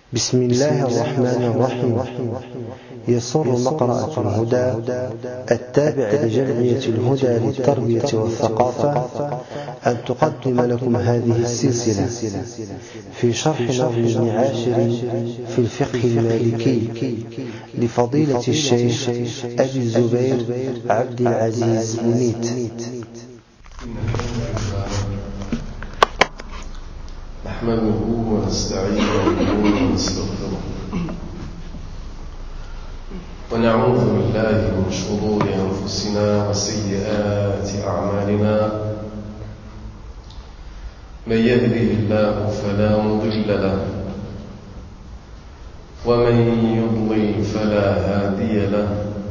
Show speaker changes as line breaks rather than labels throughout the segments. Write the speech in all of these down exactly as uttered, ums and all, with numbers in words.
بسم الله الرحمن الرحيم. يسر مقرأة الهدى التابع لجمعية الهدى للتربية والثقافة أن تقدم لكم هذه السلسلة في شرح نظم ابن عاشر في الفقه المالكي لفضيلة الشيخ أبي الزبير عبد العزيز مميت.
نحمده ونستعينه ونستغفره ونعوذ بالله من شرور أنفسنا وسيئات أعمالنا. من يهده الله فلا مضل له ومن يضلل فلا هادي له،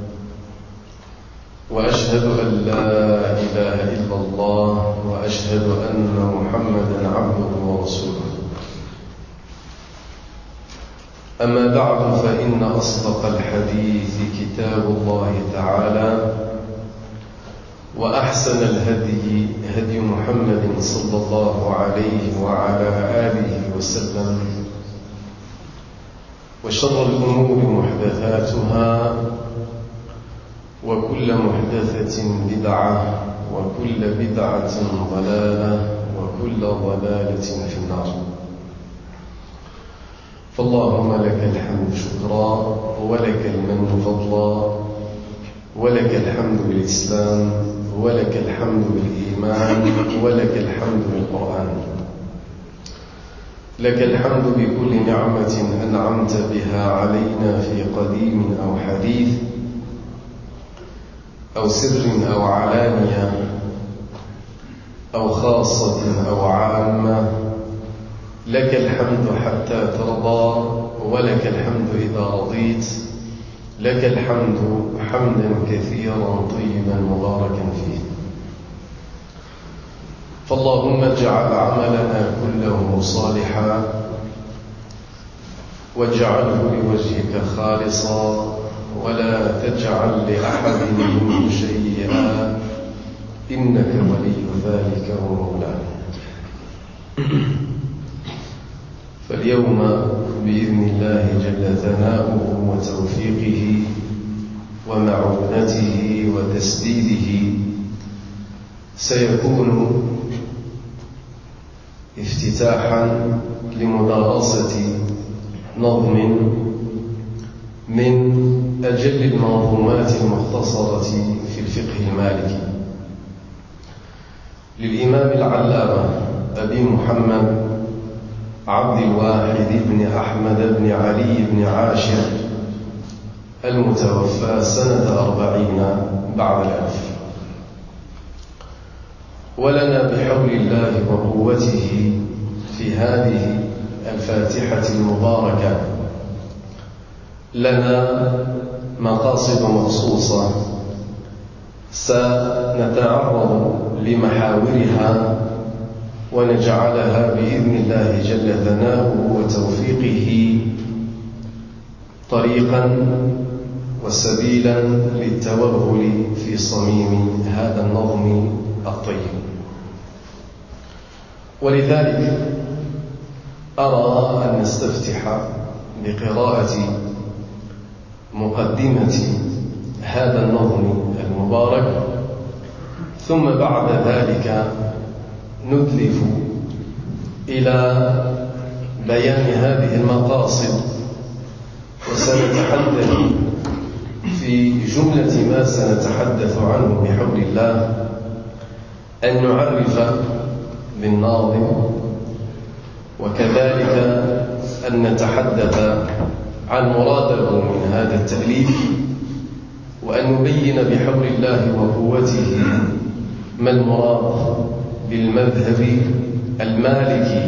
وأشهد أن لا إله إلا الله وأشهد أن محمدا عبده ورسوله. أما بعد، فإن أصدق الحديث كتاب الله تعالى، وأحسن الهدي هدي محمد صلى الله عليه وعلى آله وسلم، وشر الأمور محدثاتها، وكل محدثة بدعة، وكل بدعة ضلالة، وكل ضلالة في النار. فاللهم لك الحمد شكرا، ولك المن فضلا، ولك الحمد بالإسلام، ولك الحمد بالإيمان، ولك الحمد بالقرآن. لك الحمد بكل نعمة أنعمت بها علينا في قديم أو حديث، أو سر أو علانية، أو خاصة أو عامة. لك الحمد حتى ترضى، ولك الحمد إذا رضيت. لك الحمد حمدا كثيرا طيبا مباركا فيه. فاللهم اجعل عملنا كله صالحا، واجعله لوجهك خالصا، ولا تجعل لأحد منه شيئا، إنك ولي ذلك ومولاه. فاليوم بإذن الله جل ثناؤه وتوفيقه ومعونته وتسديده سيكون افتتاحا لمدارسة نظم من أجل المنظومات المختصرة في الفقه المالكي للإمام العلامة أبي محمد عبد الواحد بن أحمد بن علي بن عاشر المتوفى سنة أربعين بعد الألف. ولنا بحول الله وقوته في هذه الفاتحة المباركة لنا مقاصد مخصوصة سنتعرض لمحاورها، ونجعلها بإذن الله جل ثناؤه وتوفيقه طريقا وسبيلا للتوغل في صميم هذا النظم الطيب. ولذلك أرى أن نستفتح بقراءة مقدمة هذا النظم المبارك، ثم بعد ذلك ندلف إلى بيان هذه المقاصد، وسنتحدث في جملة ما سنتحدث عنه بحول الله أن نعرف بالناظم، وكذلك أن نتحدث عن مراده من هذا التأليف، وأن نبين بحول الله وقوته ما المراد بالمذهب المالكي.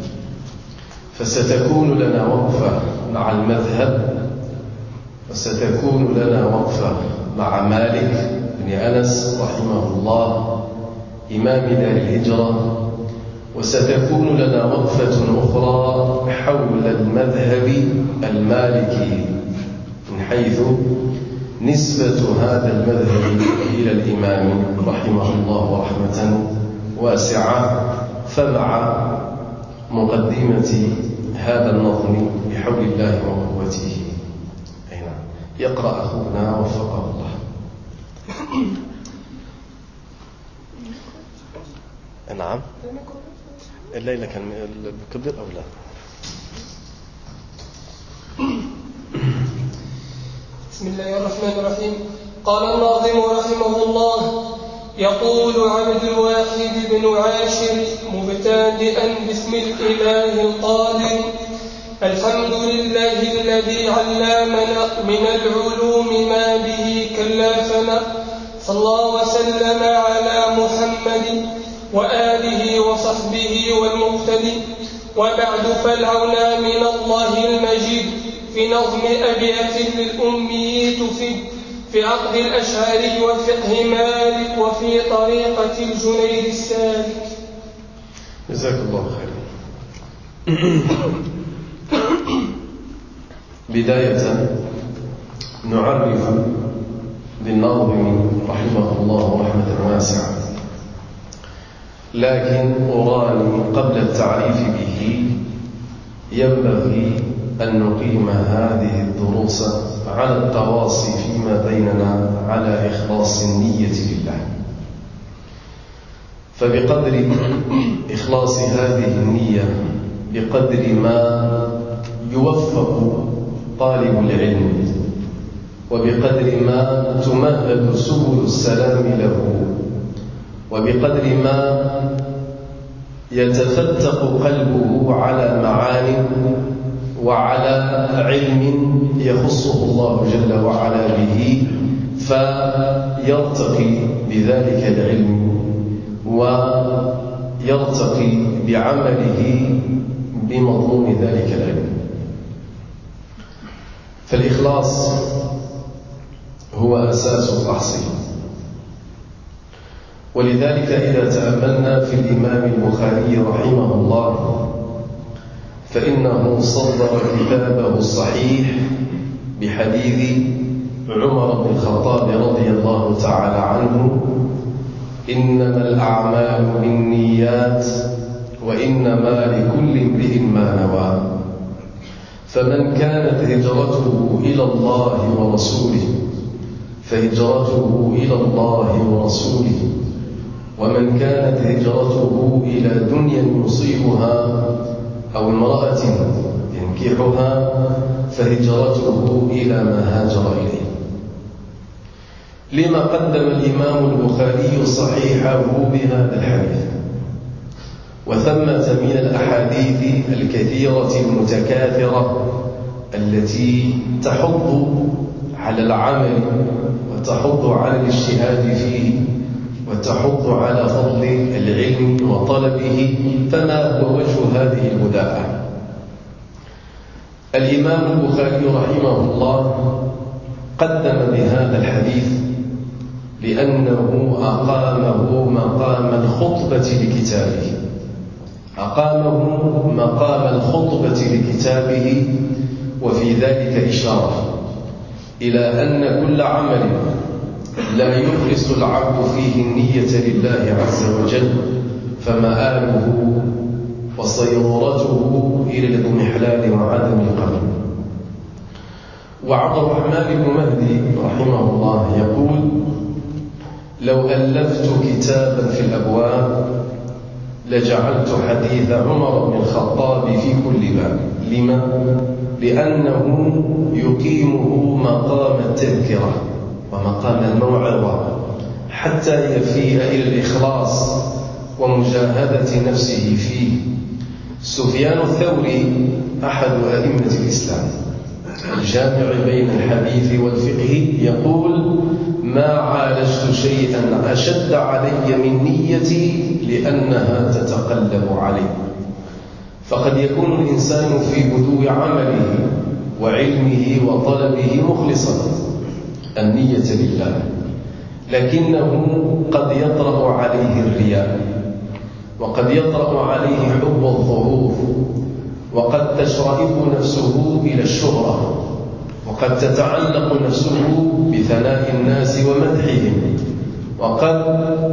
فستكون لنا وقفة مع المذهب، وستكون لنا وقفة مع مالك بن أنس رحمه الله إمام دار الهجرة، وستكون لنا وقفة أخرى حول المذهب المالكي من حيث نسبة هذا المذهب إلى الإمام رحمه الله رحمة واسعة. فمع مقدمة هذا النظم بحول الله وقوته. أين يقرأ أخونا وفقه الله. نعم الليلة كان الكبير أو لا؟
بسم الله الرحمن الرحيم. قال الناظم رحمه الله: يقول عبد الواحد بن عاشر مبتدئا باسم الإله القادر: الحمد لله الذي علمنا من العلوم ما به كلفنا، صلى وسلم على محمد وآله وصحبه والمقتدي. وبعد فالعون من الله المجيد في نظم أبيات للأمي تفيد في عقد الأشعار وفقه مالك وفي طريقة الجنيد السالك.
جزاك الله خيرا. بداية نعرف بالناظم رحمه الله رحمة واسعة، لكن أراني قبل التعريف به ينبغي أن نقيم هذه الدروس على التواصي فيما بيننا على إخلاص النية لله. فبقدر إخلاص هذه النية، بقدر ما يوفق طالب العلم، وبقدر ما تمهد سبل السلام له، وبقدر ما يتفتق قلبه على معان وعلى علم يخصه الله جل وعلا به، فيرتقي بذلك العلم ويرتقي بعمله بمضمون ذلك العلم. فالإخلاص هو أساس التحصيل. ولذلك إذا تأملنا في الإمام البخاري رحمه الله فإنه صدر كتابه الصحيح بحديث عمر بن الخطاب رضي الله تعالى عنه: إنما الأعمال بالنيات وإنما لكل امرئ ما نوى، فمن كانت هجرته إلى الله ورسوله فهجرته إلى الله ورسوله، ومن كانت هجرته إلى دنيا يصيبها أو امرأة ينكحها فهجرته إلى ما هاجر إليه. لما قدم الإمام البخاري صحيحه بهذا الحديث؟ وثمة من الأحاديث الكثيرة المتكاثرة التي تحض على العمل وتحض على الاجتهاد فيه وتحض على فضل العلم وطلبه. فما هو وجه هذه البداءة؟ الإمام البخاري رحمه الله قدم بهذا الحديث لأنه أقامه مقام الخطبة لكتابه، أقامه مقام الخطبة لكتابه، وفي ذلك إشارة إلى أن كل عمل لا يخلص العبد فيه النية لله عز وجل فمآله وصيرورته إلى الاضمحلال وعدم القبول. وعبد الرحمن بن مهدي رحمه الله يقول: لو ألفت كتابا في الأبواب لجعلت حديث عمر بن الخطاب في كل باب. لما؟ لأنه يقيمه مقام التذكرة ومقام الموعظة حتى يفيء إلى الإخلاص ومجاهدة نفسه فيه. سفيان الثوري أحد أئمة الإسلام الجامع بين الحديث والفقه يقول: ما عالجت شيئا أشد علي من نيتي لأنها تتقلب علي. فقد يكون الإنسان في بدو عمله وعلمه وطلبه مخلصا النية لله، لكنه قد يطرأ عليه الرياء، وقد يطرأ عليه حب الظهور، وقد تشرئب نفسه إلى الشهرة، وقد تتعلق نفسه بثناء الناس ومدحهم، وقد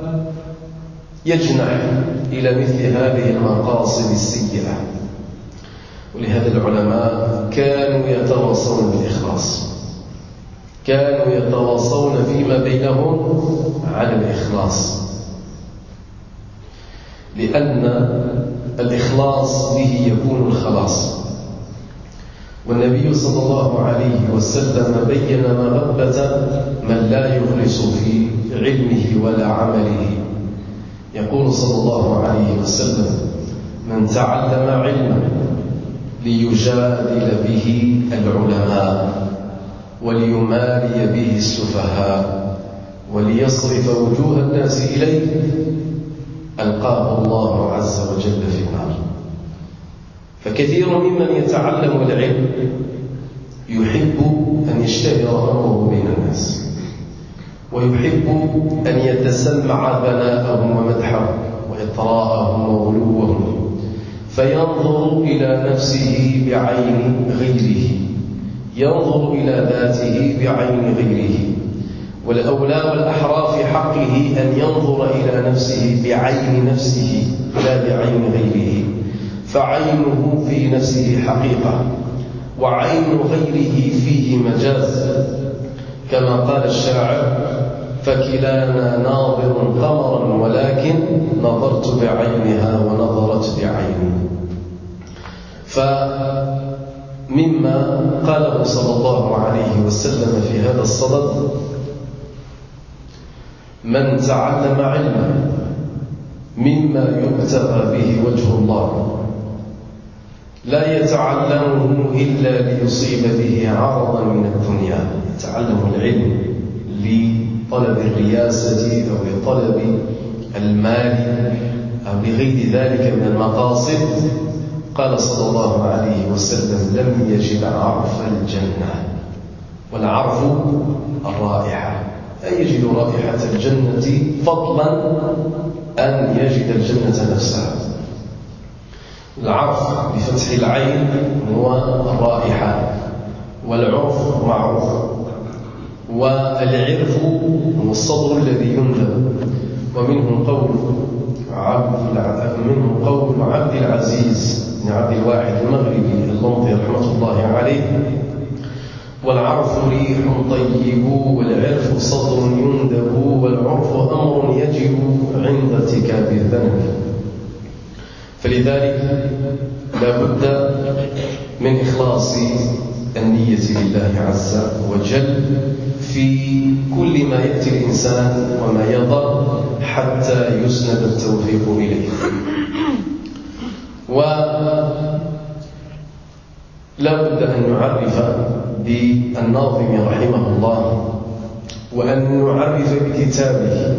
يجنح إلى مثل هذه المقاصد السيئة. ولهذا العلماء كانوا يتواصون بالإخلاص، كانوا يتواصون فيما بينهم على الإخلاص، لأن الإخلاص به يكون الخلاص. والنبي صلى الله عليه وسلم بين مغبة من لا يخلص في علمه ولا عمله. يقول صلى الله عليه وسلم: من تعلم علما ليجادل به العلماء وليمالي به السفهاء وليصرف وجوه الناس إليه ألقاه الله عز وجل في النار. فكثير ممن يتعلم العلم يحب أن يشتهر أمره بين الناس، ويحب أن يتسمع ثناءهم ومدحهم وإطراءهم وغلوهم، فينظر إلى نفسه بعين غيره، ينظر إلى ذاته بعين غيره. والأولى والأحرى في حقه أن ينظر إلى نفسه بعين نفسه لا بعين غيره، فعينه في نفسه حقيقة وعين غيره فيه مجاز، كما قال الشاعر: فكلانا ناظر قمرا ولكن نظرت بعينها ونظرت بعيني. فمما قاله صلى الله عليه وسلم في هذا الصدد: من تعلم علما مما يبتغى به وجه الله لا يتعلمه إلا ليصيب به عرضا من الدنيا. يتعلم العلم لطلب الرياسة أو لطلب المال أو لغير ذلك من المقاصد. قال صلى الله عليه وسلم: لم يجد عرف الجنة. والعرف الرائحة، أي يجد رائحة الجنة فضلا أن يجد الجنة نفسها. العرف بفتح العين هو الرائحة، والعرف معروف، والعرف هو الصدر الذي ينذب. ومنه قول عبد منه قول عبد العزيز بن عبد الواحد المغربي اللمطي رحمة الله عليه: والعرف ريح طيب والعرف صدر يندب والعرف أمر يجب عند ارتكاب الذنب. فلذلك لا بد من إخلاص النية لله عز وجل في كل ما يأتي الإنسان وما يضر حتى يسند التوفيق إليه. ولا بد أن نعرف بالناظم رحمه الله، وأن نعرف بكتابه.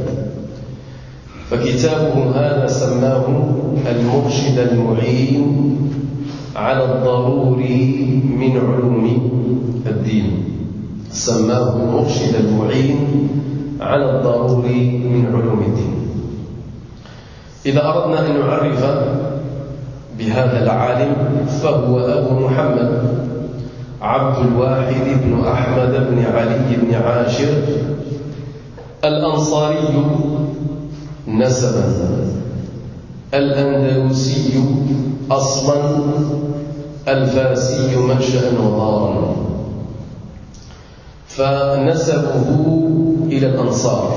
فكتابه هذا سماه المرشد المعين على الضروري من علوم الدين. سماه المرشد المعين على الضروري من علوم الدين. إذا أردنا أن نعرف بهذا العالم فهو أبو محمد عبد الواحد بن أحمد بن علي بن عاشر الأنصاري نسبا، الأندلسي أصلا، الفارسي منشأ وضارا. فنسبه إلى الأنصار،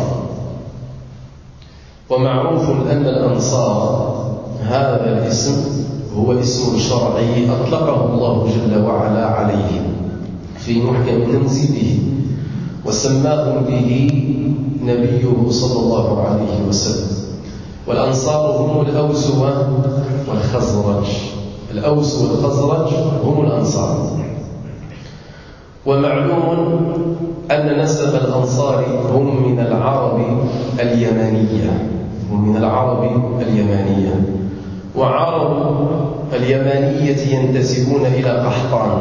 ومعروف أن الأنصار هذا الاسم هو اسم شرعي أطلقه الله جل وعلا عليهم في محكم تنزيله، وسماهم به نبيه صلى الله عليه وسلم. والأنصار هم الأوس والخزرج، الأوس والخزرج هم الأنصار. ومعلوم أن نسب الأنصار هم من العرب اليمانية، هم من العرب اليمانية. وعرب اليمانية ينتسبون إلى قحطان،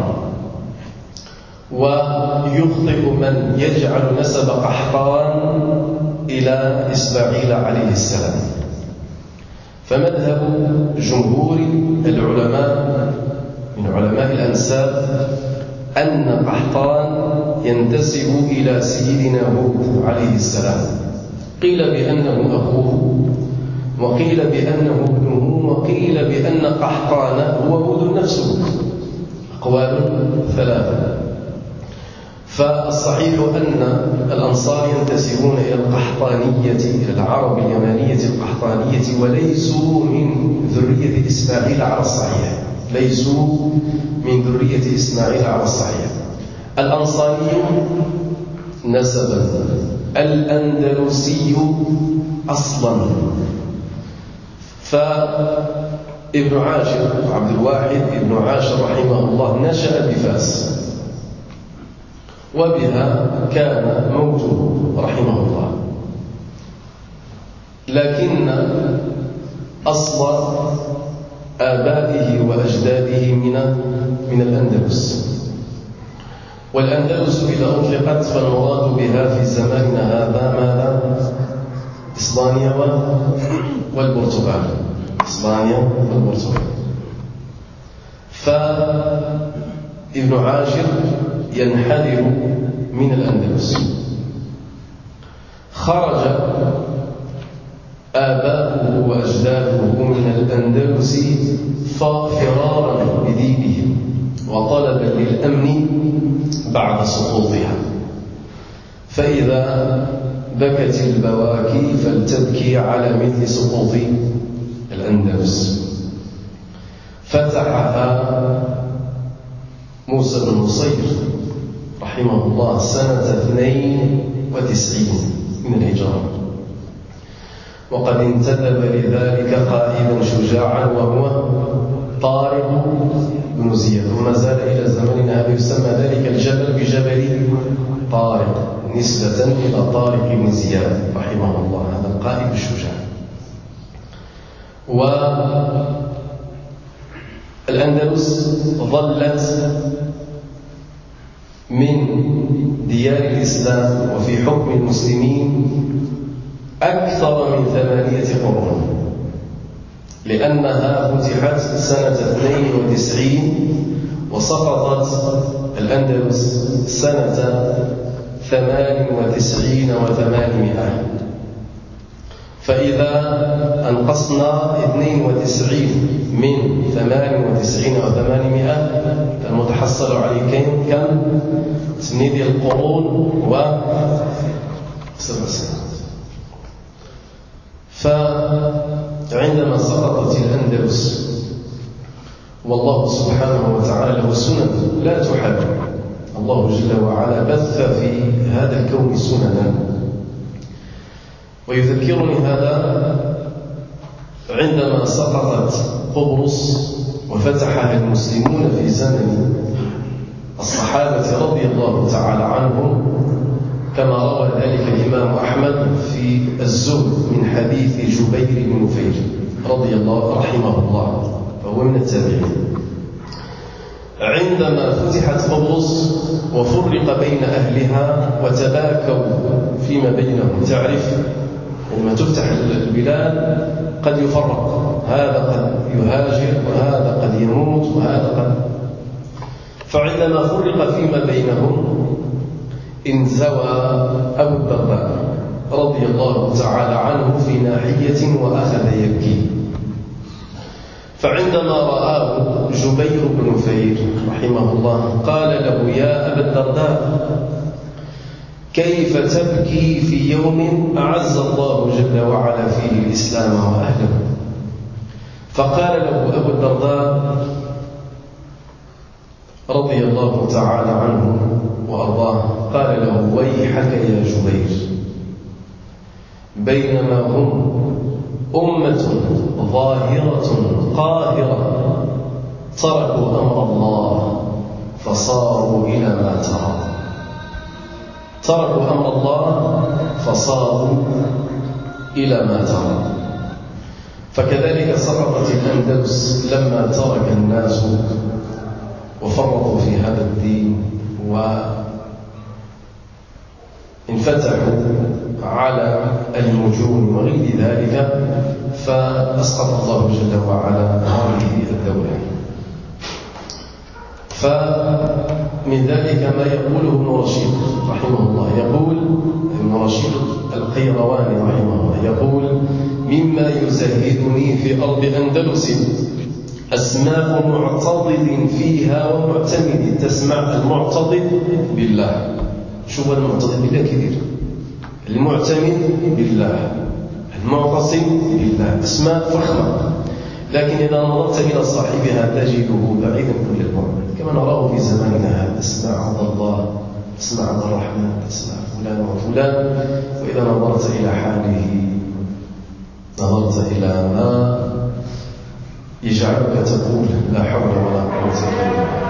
ويخطئ من يجعل نسب قحطان إلى إسماعيل عليه السلام. فمذهب جمهور العلماء من علماء الأنساب أن قحطان ينتسب إلى سيدنا هود عليه السلام. قيل بأنه أخوه، وقيل بأنه ابنه، وقيل بأن قحطان هو هود نفسه. أقوال ثلاثة. فالصحيح أن الأنصار ينتسبون إلى القحطانية، إلى العرب اليمانية القحطانية، وليسوا من ذرية إسماعيل على الصحيح، ليسوا من ذرية إسماعيل على الصحيح. الأنصاري نسبا، الأندلسي أصلا. فابن عاشر عبد الواحد ابن عاشر رحمه الله نشأ بفاس، وبها كان موته رحمه الله، لكن أصل آبائه وأجداده من من الأندلس. والأندلس إذا أطلقت فالمراد بها في زماننا هذا ماذا؟ إسبانيا والبرتغال، إسبانيا والبرتغال. فابن عاشر ينحدر من الأندلس، خرج آباؤه وأجداده من الأندلس فرارا بدينهم وطلبا للأمن بعد سقوطها. فإذا بكت البواكي فلتبكي على مثل سقوط الأندلس. فتحها موسى بن نصير رحمه الله سنة اثنين وتسعين من الهجرة، وقد انتدب لذلك قائدا شجاعا وهو طارق بن زياد، وما زال إلى زمننا هذا يسمى ذلك الجبل بجبل طارق نسبة إلى طارق بن زياد رحمه الله، هذا القائد الشجاع. والأندلس ظلت من ديار الإسلام وفي حكم المسلمين أكثر من ثمانية قرون، لأنها فتحت سنة اثنين وتسعين وسقطت الأندلس سنة ثمان وتسعين وثمانمائة. فإذا أنقصنا اثنين وتسعين من ثمان وتسعين وثمانمائة فالمتحصل عليه كم؟ سنيد القرون وسبع سنوات. فعندما سقطت الأندلس والله سبحانه وتعالى له سنن لا تحد، الله جل وعلا بث في هذا الكون سننا. ويذكرني هذا عندما سقطت قبرص وفتحها المسلمون في زمن الصحابة رضي الله تعالى عنهم، كما روى ذلك الإمام أحمد في الزهد من حديث جبير بن نفير رضي الله رحمه الله، فهو من التابعين. عندما فتحت قبرص وفرق بين أهلها وتباكوا فيما بينهم، تعرف لما تفتح البلاد قد يفرق، هذا قد يهاجر وهذا قد يموت وهذا قد. فعندما فرق فيما بينهم انزوى أبو الدرداء رضي الله تعالى عنه في ناحية وأخذ يبكي. فعندما رآه جبير بن نفير رحمه الله قال له: يا أبا الدرداء، كيف تبكي في يوم أعز الله جل وعلا فيه الإسلام وأهله؟ فقال له أبو الدرداء رضي الله تعالى عنه وأرضاه، قال له: ويحك يا جبير، بينما هم أمة ظاهرة قاهرة تركوا أمر الله فصاروا إلى ما ترى، تركوا أمر الله فصاروا إلى ما ترى. فكذلك سقطت الأندلس لما ترك الناس وفرطوا في هذا الدين وانفتحوا على المجون وغير ذلك، فأسقط الله جل وعلا هذه الدولة. فمن ذلك ما يقوله ابن رشيد رحمه الله، يقول ابن رشيد القيرواني رحمه الله، يقول: مما يزهدني في أرض أندلس أسماء معتضد فيها ومعتمد. تسمع المعتضد بالله، شوف المعتضد بالله كثير، المعتمد بالله، المعتصم بالله، أسماء فخمة، لكن إذا نظرت إلى صاحبها تجده بعيدا كل البعد، كما نراه في زماننا هذا. تسمع عبد الله، تسمع عبد الرحمن، تسمع فلان وفلان، وإذا نظرت إلى حاله نظرت إلى ما يجعلك تقول لا حول ولا قوة إلا بالله.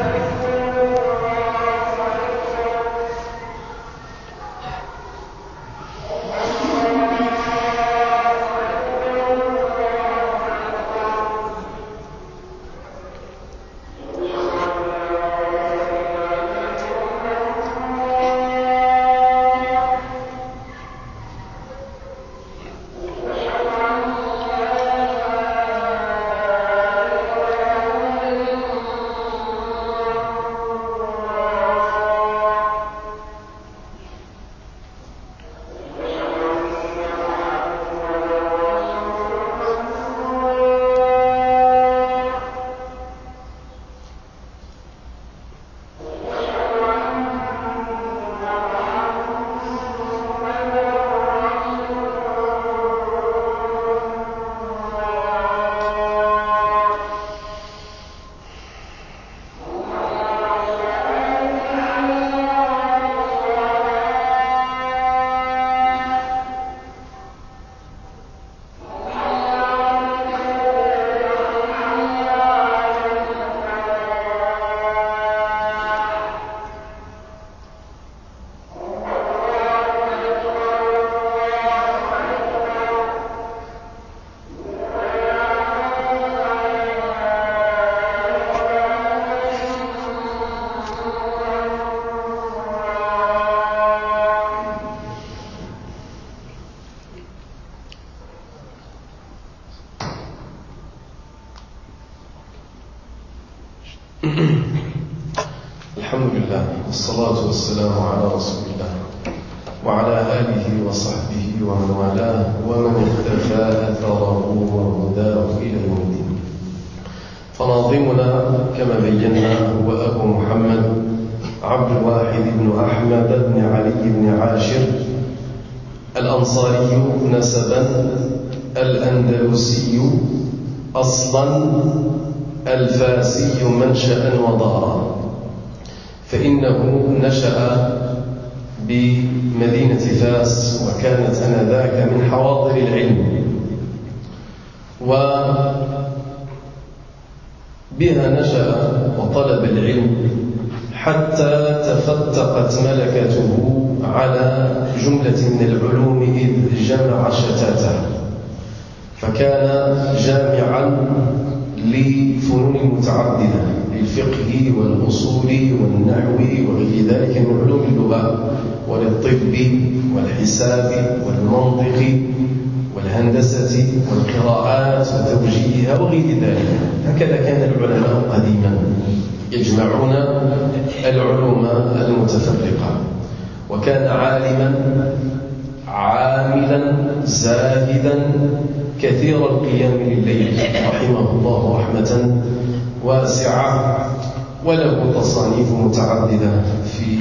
الحمد لله والصلاة والسلام على رسول الله وعلى آله وصحبه ومن والاه ومن اختفى أثره وهداه إلى يوم الدين. فناظمنا كما بينا هو أبو محمد عبد الواحد بن أحمد بن علي بن عاشر الأنصاري نسبا، الأندلسي أصلا، الفاسي منشأ ودارا. فإنه نشأ بمدينة فاس، وكانت آنذاك من حواضر العلم، وبها نشأ وطلب العلم حتى تفتقت ملكته على جملة من العلوم إذ جمع شتاته، فكان جامعا لفنون متعددة، للفقه والأصول والنحو وغير ذلك من علوم اللغة، وللطب والحساب والمنطق والهندسة والقراءات وتوجيهها وغير ذلك. هكذا كان العلماء قديما يجمعون العلوم المتفرقة. وكان عالما عاملا زاهدا كثير القيام لليل رحمه الله رحمة واسعة، وله تصانيف متعددة في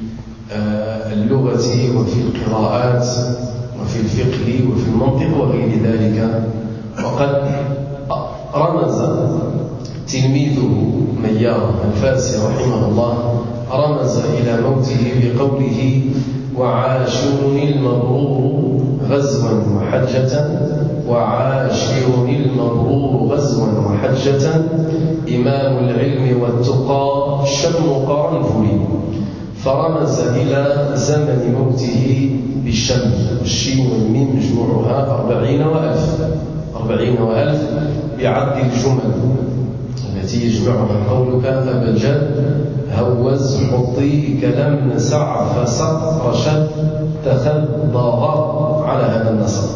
اللغة وفي القراءات وفي الفقه وفي المنطق وغير ذلك. وقد رمز تلميذه ميار الفاسي رحمه الله رمز إلى موته بقوله: وعاشرني المبرور غزوا وحجة، وعاشرني المبرور غزوا وحجة، إمام العلم والتقى شم قرنفل. فرمز إلى زمن موته بالشم، والشين والميم مجموعها أربعين وألف أربعين وألف بعد الجمل التي يجمعها قولك أبا الجد هوز حطي كلم نسع فسق رشد تخضغ على هذا النسق.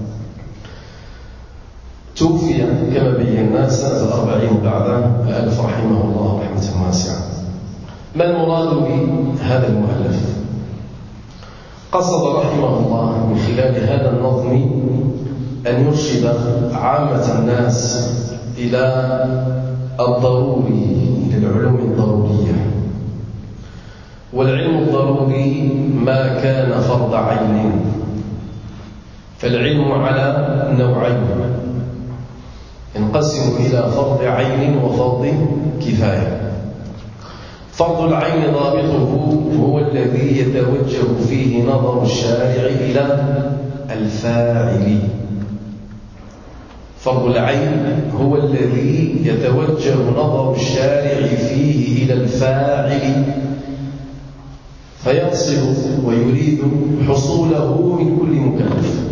توفي كما بينا سنة أربعين بعد الألف رحمه الله رحمة واسعة. ما المراد بهذا المؤلف؟ قصد رحمه الله من خلال هذا النظم أن يرشد عامة الناس إلى الضروري للعلوم الضرورية. والعلم الضروري ما كان فرض عين، فالعلم على نوعين، ينقسم إلى فرض عين وفرض كفاية. فرض العين ضابطه هو الذي يتوجه فيه نظر الشارع إلى الفاعل. فرض العين هو الذي يتوجه نظر الشارع فيه إلى الفاعل، فيقصد ويريد حصوله من كل مكلف.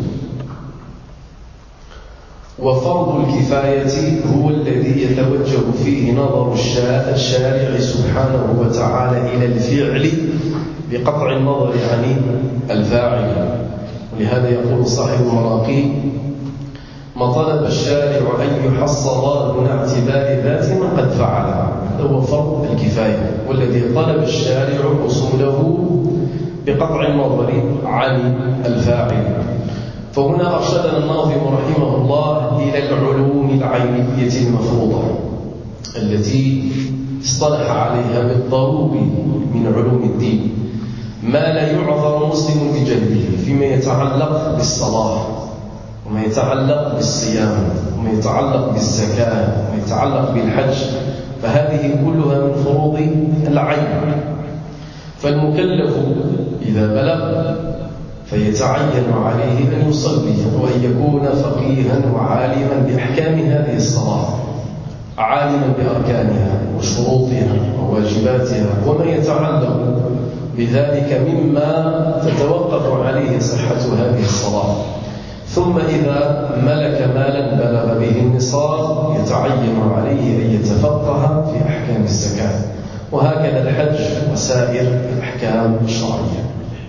وفرض الكفاية هو الذي يتوجه فيه نظر الشارع سبحانه وتعالى إلى الفعل بقطع النظر عن الفاعل. ولهذا يقول صاحب المراقي: ما طلب الشارع أن يحصل دون اعتبار ذات من قد فعل. هذا هو فرض الكفاية، والذي طلب الشارع حصوله بقطع النظر عن الفاعل. فهنا أرشدنا الناظم رحمه الله إلى العلوم العينية المفروضة التي اصطلح عليها بالضروري من علوم الدين، ما لا يعذر مسلم بجهله فيما يتعلق بالصلاة وما يتعلق بالصيام وما يتعلق بالزكاة وما يتعلق بالحج، فهذه كلها من فروض العين. فالمكلف إذا بلغ فيتعين عليه أن يصلي وأن يكون فقيها وعالما بأحكام هذه الصلاة، عالما بأركانها وشروطها وواجباتها وما يتعلق بذلك مما تتوقف عليه صحة هذه الصلاة. ثم إذا ملك مالا بلغ به النصاب يتعين عليه أن يتفقه في أحكام الزكاة، وهكذا الحج وسائر الأحكام الشرعية.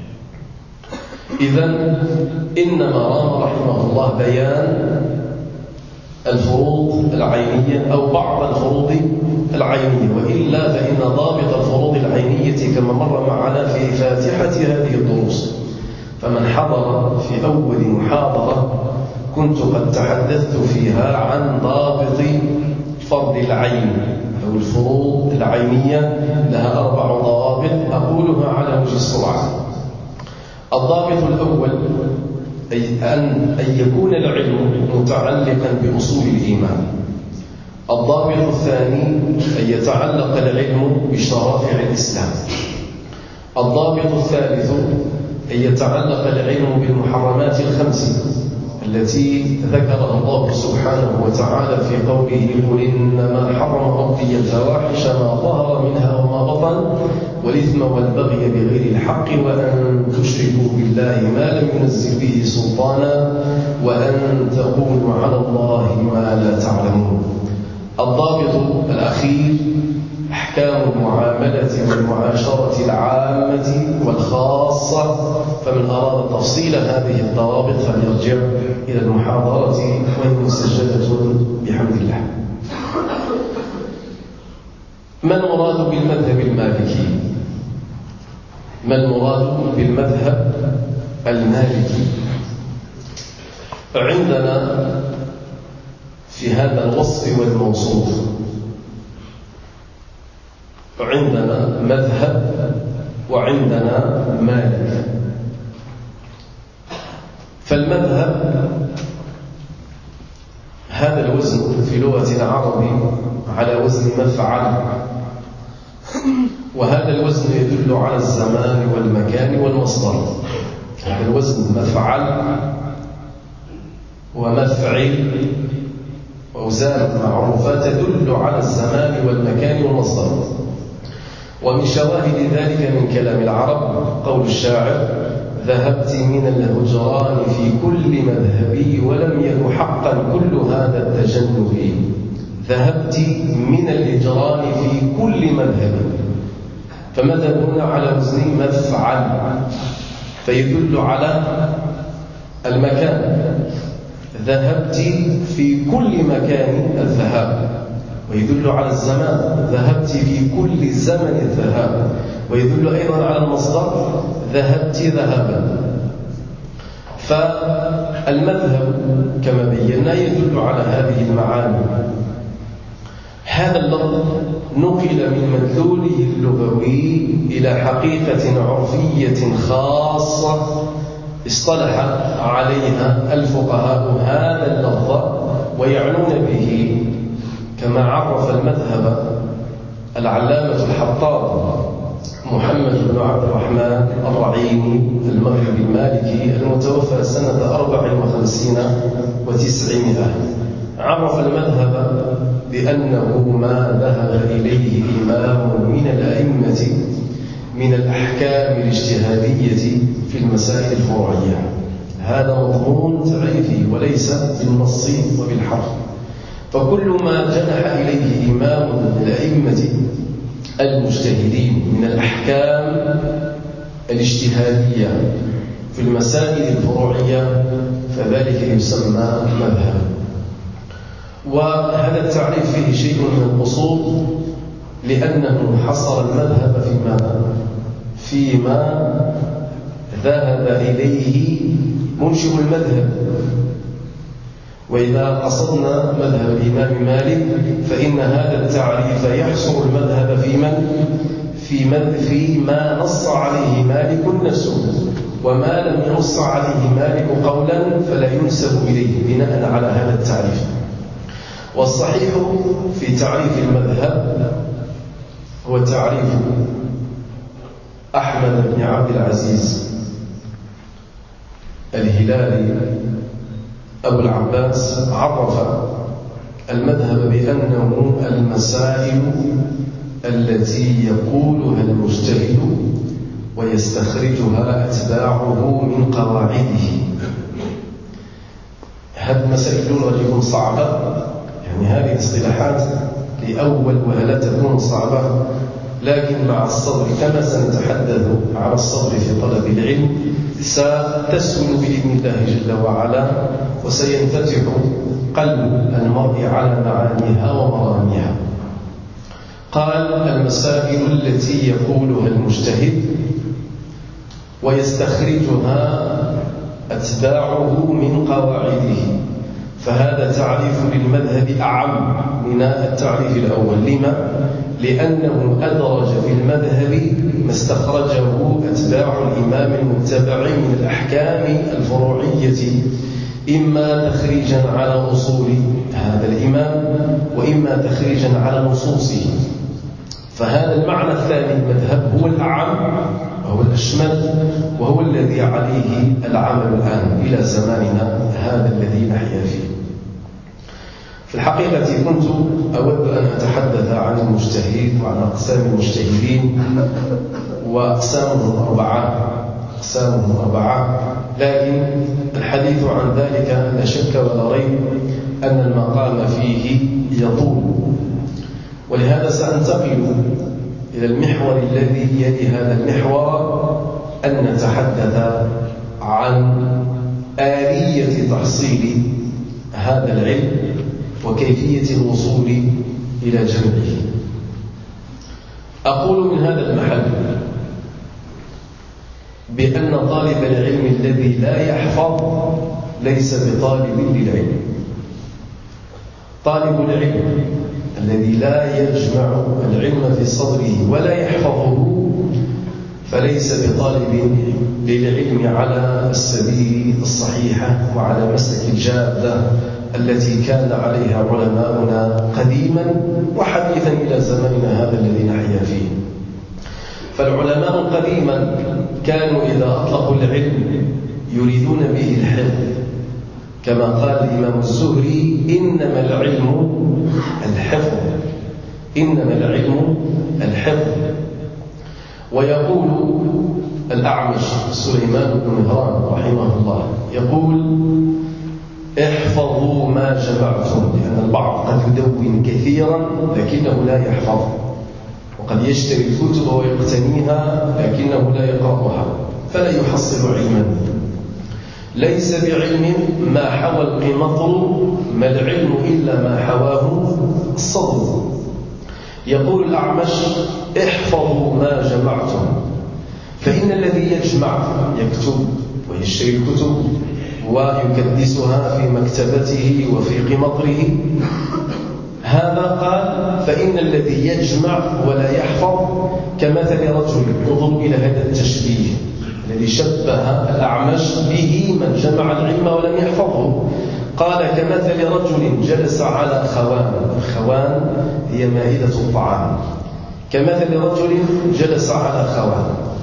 إذن إنما رام رحمه الله بيان الفروض العينية أو بعض الفروض العينية، وإلا فإن ضابط الفروض العينية كما مر معنا في فاتحة هذه الدروس. فمن حضر في أول محاضرة كنت قد تحدثت فيها عن ضابط فرض العين أو الفروض العينية، لها أربع ضوابط أقولها على وجه السرعة. الضابط الأول أي أن يكون العلم متعلقا بأصول الإيمان. الضابط الثاني أن يتعلق العلم بشرائع الإسلام. الضابط الثالث أن يتعلق العلم بالمحرمات الخمس التي ذكرها الله سبحانه وتعالى في قوله: قل إنما حرم ربي الفواحش ما ظهر منها وما بطن والإثم والبغي بغير الحق وأن تشركوا بالله ما لم ينزل به سلطانا وأن تقولوا على الله ما لا تعلمون. الضابط الأخير أحكام المعاملة والمعاشرة العامة والخاصة. فمن أراد تفصيل هذه الضوابط فليرجع إلى المحاضرة وهي مسجلة بحمد الله. ما المراد بالمذهب المالكي؟ ما المراد بالمذهب المالكي؟ عندنا في هذا الوصف والموصوف عندنا مذهب وعندنا مالك. فالمذهب هذا الوزن في لغة العرب على وزن مفعل، وهذا الوزن يدل على الزمان والمكان والمصدر. هذا الوزن مفعل ومفعل وأوزان معروفة تدل على الزمان والمكان والمصدر. ومن شواهد ذلك من كلام العرب قول الشاعر: ذهبت من الهجران في كل مذهبي ولم يك حقا كل هذا التجنب. ذهبت من الهجران في كل مذهب، فمذهب هنا على وزن مفعل فيدل على المكان. ذهبت في كل مكان الذهاب ويدل على الزمان. ذهبت في كل زمن الذهاب ويدل أيضا على المصدر ذهبت ذهابا. فالمذهب كما بينا يدل على هذه المعاني. هذا اللفظ نقل من مدلوله اللغوي إلى حقيقة عرفية خاصة اصطلح عليها الفقهاء هذا اللفظ ويعنون به كما عرف المذهب العلامة الحطاب محمد بن عبد الرحمن الرعيني المغربي المالكي المتوفى سنة أربع وخمسين وتسعمائة. عرف المذهب بأنه ما ذهب إليه إمام من الأئمة من الأحكام الاجتهادية في المسائل الفروعية. هذا مضمون تعريفي وليس بالنص وبالحرف. فكل ما جنح إليه إمام من الأئمة المجتهدين من الأحكام الاجتهادية في المسائل الفروعية فذلك يسمى مذهب. وهذا التعريف فيه شيء من القصور لأنه حصر المذهب فيما فيما ذهب إليه منشئ المذهب. وإذا قصدنا مذهب الإمام مالك فإن هذا التعريف يحصر المذهب في من في من فيما نص عليه مالك نفسه، وما لم ينص عليه مالك قولا فلا ينسب إليه بناء على هذا التعريف. والصحيح في تعريف المذهب هو تعريف أحمد بن عبد العزيز الهلالي أبو العباس. عرف المذهب بأنه المسائل التي يقولها المجتهد ويستخرجها أتباعه من قواعده. هذه المسائل الأولى تكون صعبة، يعني هذه الاصطلاحات لأول وهلة تكون صعبة، لكن مع الصبر كما سنتحدث عن الصبر في طلب العلم ستسهل بإذن الله جل وعلا، وسينفتح قلب المرء على معانيها ومراميها. قال المسائل التي يقولها المجتهد ويستخرجها أتباعه من قواعده. فهذا تعريف للمذهب أعم من التعريف الأول. لما؟ لأنه أدرج في المذهب ما استخرجه أتباع الإمام المتبع من الأحكام الفروعية، إما تخريجا على أصول هذا الإمام وإما تخريجا على نصوصه. فهذا المعنى الثاني المذهب هو الأعم وهو الأشمل، وهو الذي عليه العمل الآن إلى زماننا هذا الذي نحيا فيه. في الحقيقة كنت أود أن أتحدث عن المجتهد وعن أقسام المجتهدين، وأقسامهم أربعة أقسامهم أربعة لكن الحديث عن ذلك لا شك ولا ريب أن المقام فيه يطول، ولهذا سأنتقل إلى المحور الذي يلي هذا المحور، أن نتحدث عن آلية تحصيل هذا العلم وكيفية الوصول إلى جمعه. أقول من هذا المحل بأن طالب العلم الذي لا يحفظ ليس بطالب للعلم. طالب العلم الذي لا يجمع العلم في صدره ولا يحفظه فليس بطالب للعلم على السبيل الصحيحة وعلى مسلك الجادة التي كان عليها علماؤنا قديما وحديثا إلى زماننا هذا الذي نحيا فيه. فالعلماء قديما كانوا إذا أطلقوا العلم يريدون به الحفظ، كما قال الإمام الزهري إنما العلم الحفظ إنما العلم الحفظ. ويقول الأعمش سليمان بن مهران رحمه الله يقول احفظوا ما جمعتم، لأن البعض قد يدون كثيرا لكنه لا يحفظ، وقد يشتري الكتب ويقتنيها لكنه لا يقرأها فلا يحصل علما. ليس بعلم ما حوى القمطر، ما العلم إلا ما حواه الصدر. يقول الأعمش احفظوا ما جمعتم، فإن الذي يجمع يكتب ويشتري الكتب ويكدسها في مكتبته وفي قمطره، هذا قال فإن الذي يجمع ولا يحفظ كمثل رجل. انظروا إلى هذا التشبيه الذي شبه الأعمش به من جمع العلم ولم يحفظه. قال كمثل رجل جلس على خوان. الخوان هي مائدة الطعام. كمثل رجل جلس على خوان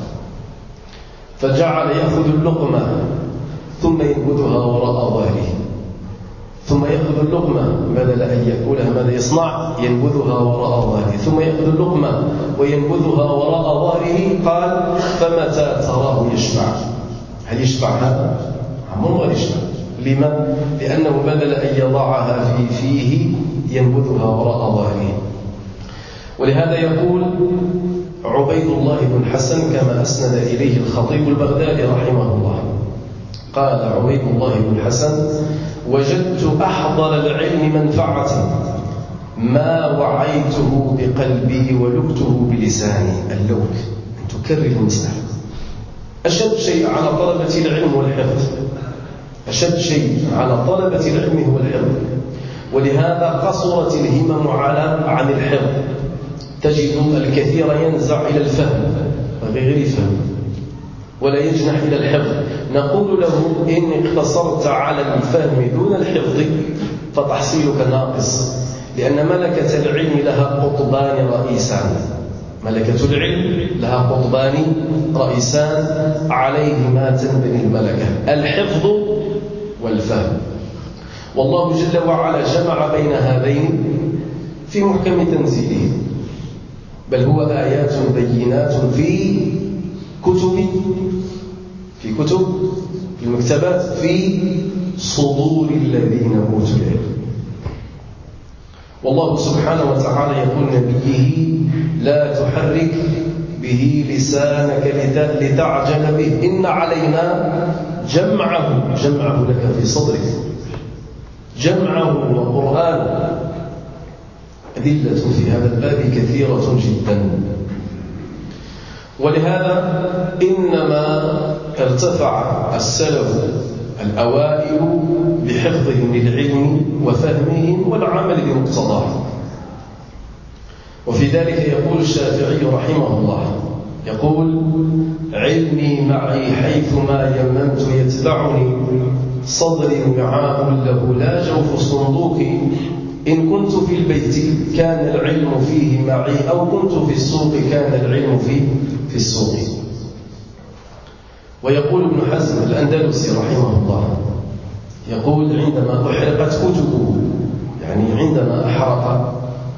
فجعل يأخذ اللقمة ثم ينبذها وراء ظهره، ثم يأخذ اللقمة بدل أن يأكلها ماذا يصنع؟ ينبذها وراء ظهره، ثم يأخذ اللقمة وينبذها وراء ظهره. قال فمتى تراه يشبع؟ هل يشبع هذا؟ عمر غير يشبع. لما؟ لأنه بدل أن يضعها في فيه ينبذها وراء ظهره. ولهذا يقول عبيد الله بن حسن كما أسند إليه الخطيب البغدادي رحمه الله، قال عبيد الله بن حسن وجدت أحضر العلم منفعة ما وعيته بقلبي ولكته بلساني. اللوك أن تكرر المسألة. أشد شيء على طلبة العلم والحفظ، أشد شيء على طلبة العلم هو الحفظ. ولهذا قصرت الهمم على عن الحفظ. تجد الكثير ينزع إلى الفهم غير الفهم ولا يجنح إلى الحفظ. نقول له إن اقتصرت على الفهم دون الحفظ فتحصيلك ناقص، لأن ملكة العلم لها قطبان رئيسان. ملكة العلم لها قطبان رئيسان عليهما تنبني الملكة: الحفظ والفهم. والله جل وعلا جمع بين هذين في محكم تنزيله، بل هو آيات بينات في كتب في كتب في المكتبات في صدور الذين أوتوا العلم. والله سبحانه وتعالى يقول نبيه: لا تحرك به لسانك لتعجل به إن علينا جمعه جمعه لك في صدرك، جمعه وقرآن. أدلة في هذا الباب كثيرة جدا. ولهذا إنما ارتفع السلف الأوائل بحفظهم للعلم وفهمهم والعمل بمقتضاه. وفي ذلك يقول الشافعي رحمه الله، يقول: علمي معي حيثما يممت يتبعني، صدري وعاء له لا جوف صندوقي، إن كنت في البيت كان العلم فيه معي، أو كنت في السوق كان العلم فيه في السوق. ويقول ابن حزم الأندلسي رحمه الله، يقول: عندما أحرقت كتبه، يعني عندما أحرق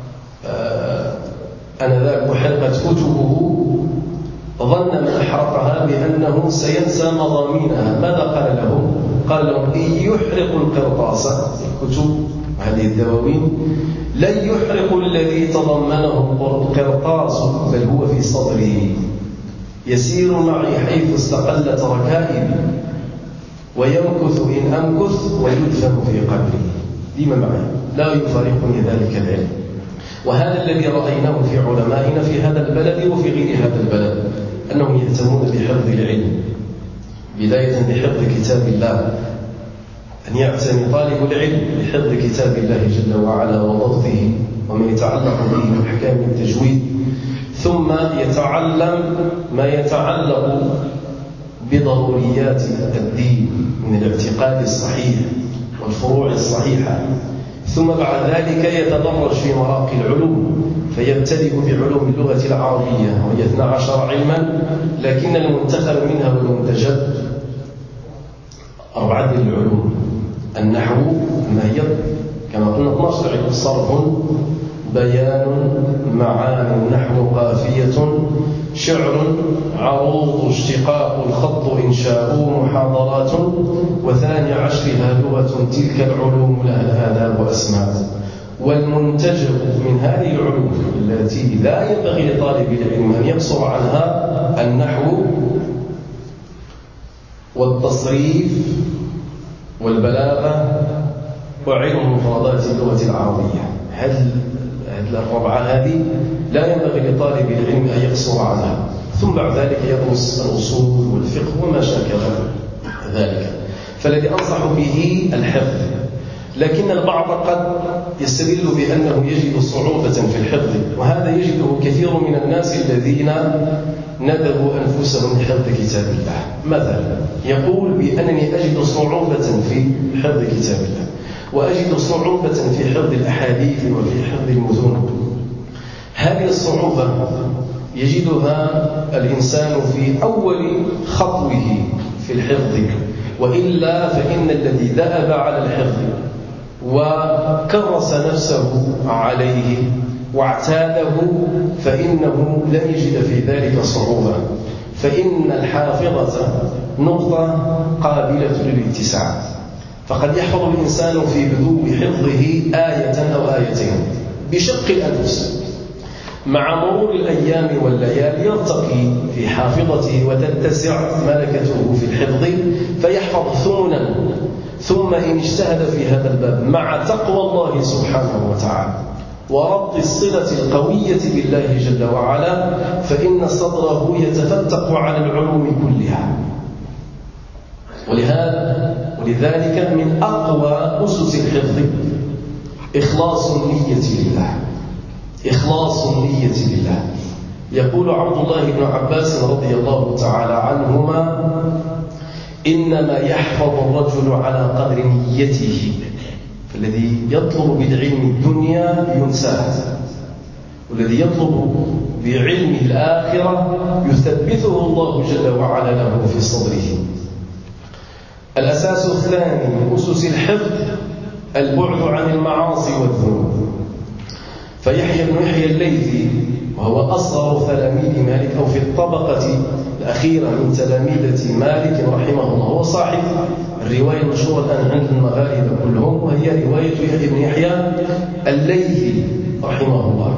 أنذاك أحرقت كتبه، ظن من أحرقها بأنه سينسى مضامينها. ماذا قال لهم؟ قال لهم: إن يحرق القرطاس، الكتب هذه الدواوين، لن يحرق الذي تضمنه القرطاس، بل هو في صدري، يسير معي حيث استقلت ركائبي، ويمكث إن أمكث، ويدفن في قبري. ديما معي، لا يفارقني ذلك العلم. وهذا الذي رأيناه في علمائنا في هذا البلد وفي غير هذا البلد، أنهم يهتمون بحفظ العلم، بداية بحفظ كتاب الله، أن يعتني طالب العلم بحفظ كتاب الله جل وعلا وضبطه وما يتعلق به من أحكام التجويد، ثم يتعلم ما يتعلق بضروريات الدين من الاعتقاد الصحيح والفروع الصحيحة، ثم بعد ذلك يتدرج في مراقي العلوم، فيبتدئ بعلوم اللغة العربية وهي اثنا عشر علما، لكن المنتخب منها والمنتجب أربعة العلوم: النحو، النهي كما قلنا اثنا عشر علم، صرف، بيان، معاني، نحو، قافية، شعر، عروض، اشتقاق، الخط، إنشاء، محاضرات، وثاني عشرها لغة. تلك العلوم لها آداب وأسماء. والمنتجب من هذه العلوم التي لا ينبغي لطالب العلم أن يقصر عنها: النحو والتصريف والبلاغة وعلم مفردات اللغة العربية. هل الربعة هذه لا ينبغي لطالب العلم أن يقصر عنها، ثم بعد ذلك يدرس الأصول والفقه وما شاكل ذلك. فالذي أنصح به الحفظ، لكن البعض قد يستدل بأنه يجد صعوبة في الحفظ، وهذا يجده كثير من الناس الذين ندبوا أنفسهم لحفظ كتاب الله. مثلا يقول بأنني أجد صعوبة في حفظ كتاب الله، وأجد صعوبة في حفظ الأحاديث وفي حفظ المتون. هذه الصعوبة يجدها الإنسان في أول خطوه في الحفظ، وإلا فإن الذي دأب على الحفظ وكرس نفسه عليه واعتاده فإنه لن يجد في ذلك صعوبة، فإن الحافظة نقطة قابلة للاتساع. فقد يحفظ الإنسان في بدو حفظه آية أو آيتين بشق الأنفس، مع مرور الأيام والليالي يرتقي في حافظته وتتسع ملكته في الحفظ فيحفظ ثمنا، ثم إن اجتهد في هذا الباب مع تقوى الله سبحانه وتعالى وربط الصلة القوية بالله جل وعلا فإن صدره يتفتق على العلوم كلها. ولهذا ولذلك من أقوى أسس الحفظ إخلاص النية لله. إخلاص النية لله. يقول عبد الله بن عباس رضي الله تعالى عنهما: إنما يحفظ الرجل على قدر نيته، فالذي يطلب بالعلم الدنيا ينساه، والذي يطلب بعلم الآخرة يثبته الله جل وعلا له في صدره. الأساس الثاني من أسس الحفظ البعد عن المعاصي والذنوب. فيحيى بن يحيى الليثي وهو أصغر تلاميذ مالك أو في الطبقة الأخيرة من تلاميذة مالك رحمه الله، هو صاحب الرواية المشهورة الآن عند المغاربة كلهم، وهي رواية يحيى بن يحيى الليثي رحمه الله.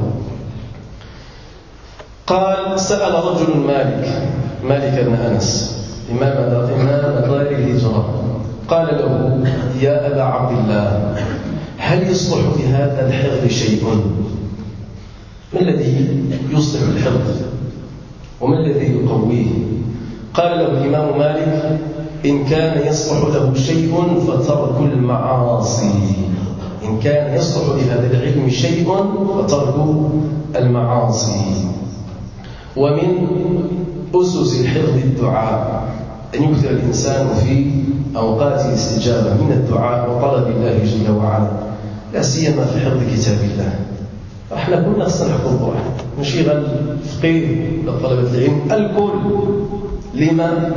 قال: سأل رجل مالك مالك بن أنس إمام دار الهجرة، قال له: يا أبا عبد الله، هل يصلح في هذا الحفظ شيء؟ ما الذي يصلح الحفظ وما الذي يقويه؟ قال له الإمام مالك: إن كان يصلح له شيء فترك المعاصي. إن كان يصلح لهذا العلم شيء فترك المعاصي. ومن أسس الحفظ الدعاء، أن يكثر الإنسان في أوقات الاستجابة من الدعاء وطلب الله جل وعلا، لا سيما في حفظ كتاب الله. احنا كلنا خصنا نحفظ القرآن، ماشي غير الفقيه ولا طلبة العلم، الكل. لما؟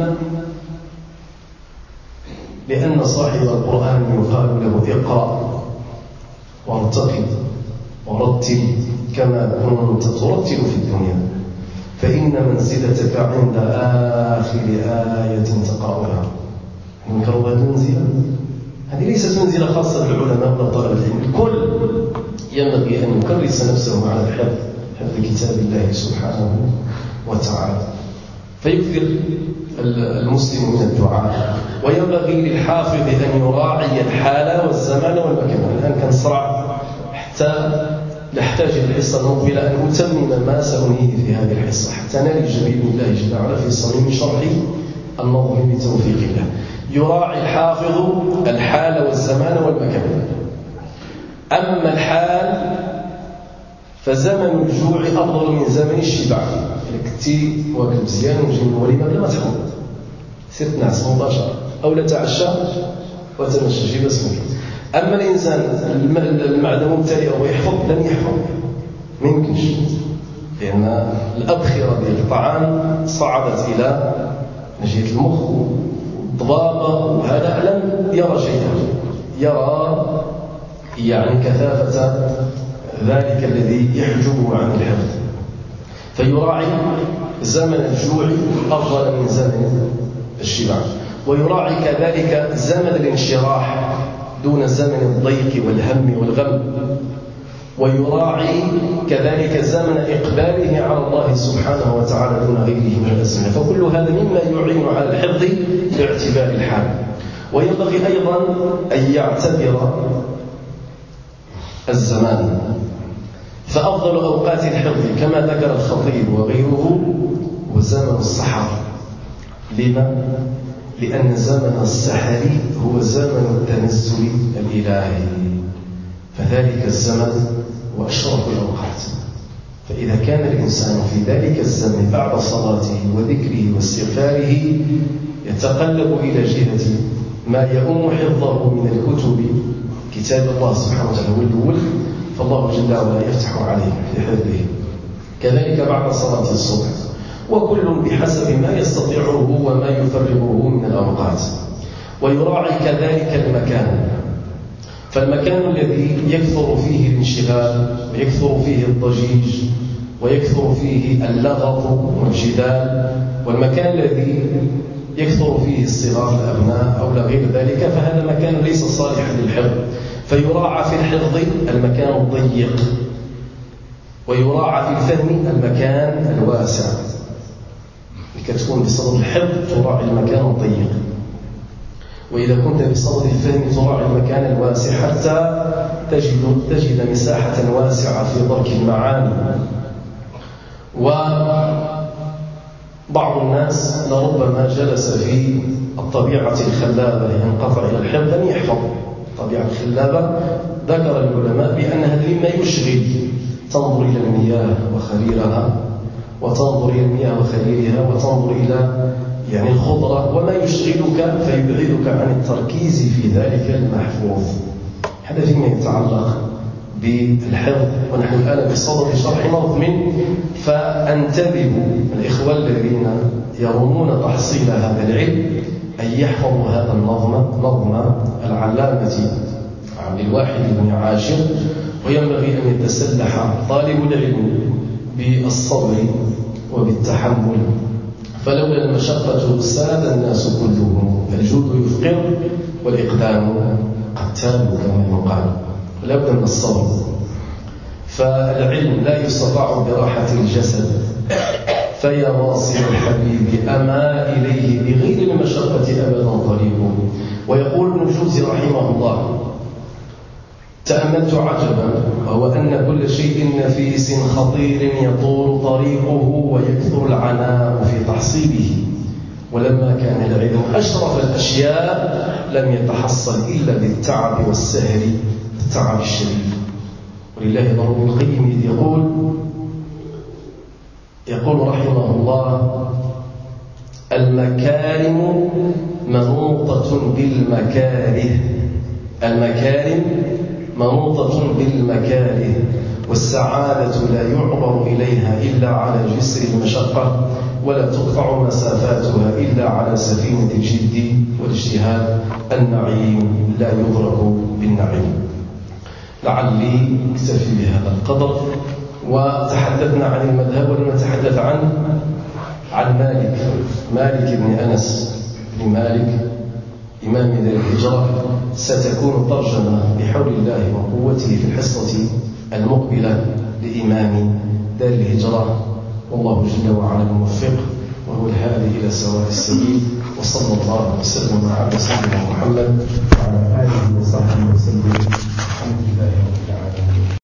لأن صاحب القرآن يقال له: اقرأ وارتقي ورتل كما كنت ترتل في الدنيا، فإن منزلتك عند آخر آية تقرأها. ننكروا هذه المنزلة؟ هذه ليست منزلة خاصة بالعلماء ولا طلبة العلم، الكل ينبغي أن يكرس نفسه على الحفظ حفظ كتاب الله سبحانه وتعالى. فيكثر المسلم من الدعاء، وينبغي للحافظ أن يراعي الحال والزمان والمكان. الآن كان صراع حتى نحتاج الحصة المقبلة أن أتمم ما سأنهيه في هذه الحصة حتى نلج بإذن الله جل وعلا في صميم شرح النظم بتوفيق الله. يراعي الحافظ الحال والزمان والمكان. أما الحال فزمن الجوع أفضل من زمن الشبع. كنتي واكل مزيان وجي من الوليمة بلا ما تحفظ، سير تنعس مباشرة أو لا تعشى وتمشى جيب اسمك. أما الإنسان المعدة ممتلئة ويحفظ لن يحفظ، ما يمكنش، لأن الأبخرة ديال الطعام صعدت إلى نجية المخ والضبابة، وهذا لم يرى شيئا، يرى يعني كثافة ذلك الذي يحجبه عن الحفظ. فيراعي زمن الجوع أفضل من زمن الشبع، ويراعي كذلك زمن الانشراح دون زمن الضيق والهم والغم، ويراعي كذلك زمن إقباله على الله سبحانه وتعالى دون غيره من الأزمنة. فكل هذا مما يعين على الحفظ باعتبار الحال. وينبغي أيضا أن يعتبر الزمان، فأفضل أوقات الحفظ كما ذكر الخطيب وغيره هو زمن الصحر. لما؟ لأن زمن السحر هو زمن التنزل الإلهي، فذلك الزمن هو أشرف الأوقات. فإذا كان الإنسان في ذلك الزمن بعد صلاته وذكره واستغفاره يتقلب إلى جهة ما يؤم حفظه من الكتب كتاب الله سبحانه وتعالى والأول، فالله جل وعلا يفتح عليه في حفظه. كذلك بعد صلاة الصبح، وكل بحسب ما يستطيعه وما يفرغه من الأوقات. ويراعي كذلك المكان، فالمكان الذي يكثر فيه الانشغال ويكثر فيه الضجيج ويكثر فيه اللغط والجدال، والمكان الذي يكثر فيه الصغار الأبناء أو لا غير ذلك، فهذا مكان ليس صالحا للحفظ. فيراعى في الحفظ المكان الضيق، ويراعى في الفهم المكان الواسع. لكي تكون بصدد الحفظ تراعي المكان الضيق، وإذا كنت بصدد الفهم تراعي المكان الواسع حتى تجد, تجد مساحة واسعة في درك المعاني. وبعض الناس لربما جلس في الطبيعة الخلابة ينقطع إلى الحفظ لم يحفظ. الطبيعة الخلابة ذكر العلماء بأنها مما يشغل، تنظر إلى المياه وخريرها، وتنظر إلى المياه وخريرها، وتنظر إلى يعني الخضرة وما يشغلك فيبعدك عن التركيز في ذلك المحفوظ. هذا فيما يتعلق بالحفظ. ونحن الآن بصدد شرح نظم، فأنتبهوا الإخوة الذين يرمون تحصيل هذا العلم أن يحفظوا هذا النظم، نظم العلامة عبد الواحد بن عاشر. وينبغي أن يتسلح طالب العلم بالصبر وبالتحمل، فلولا المشقة ساد الناس كلهم، الجود يفقر والإقدام قتال كما يقال. لا بد من الصبر، فالعلم لا يصرع براحة الجسد. فيا واصل الحبيب أما إليه بغير المشقة أبدا طريقه. ويقول ابن الجوزي رحمه الله: تأملت عجبا، وهو أن كل شيء نفيس خطير يطول طريقه ويكثر العناء في تحصيله، ولما كان العلم أشرف الأشياء لم يتحصل إلا بالتعب والسهر، التعب الشديد. ولله ضرب ابن القيم إذ يقول يقول رحمه الله: المكارم منوطة بالمكاره، المكارم منوطة بالمكاره، والسعادة لا يعبر إليها إلا على جسر المشقة، ولا تقطع مسافاتها إلا على سفينة الجد والاجتهاد. النعيم لا يدرك بالنعيم. لعلي اكتفي بهذا القدر. وتحدثنا عن المذهب ولم نتحدث عن عن مالك مالك بن أنس بن مالك إمام ذي الهجرة. ستكون ترجمة بحول الله وقوته في الحصة المقبلة لإمام دار الهجرة، والله جل وعلا الموفق وهو الهادي إلى سواء السبيل. وصلى الله وسلم على سيدنا محمد وعلى آله وصحبه وسلم. الحمد لله رب العالمين.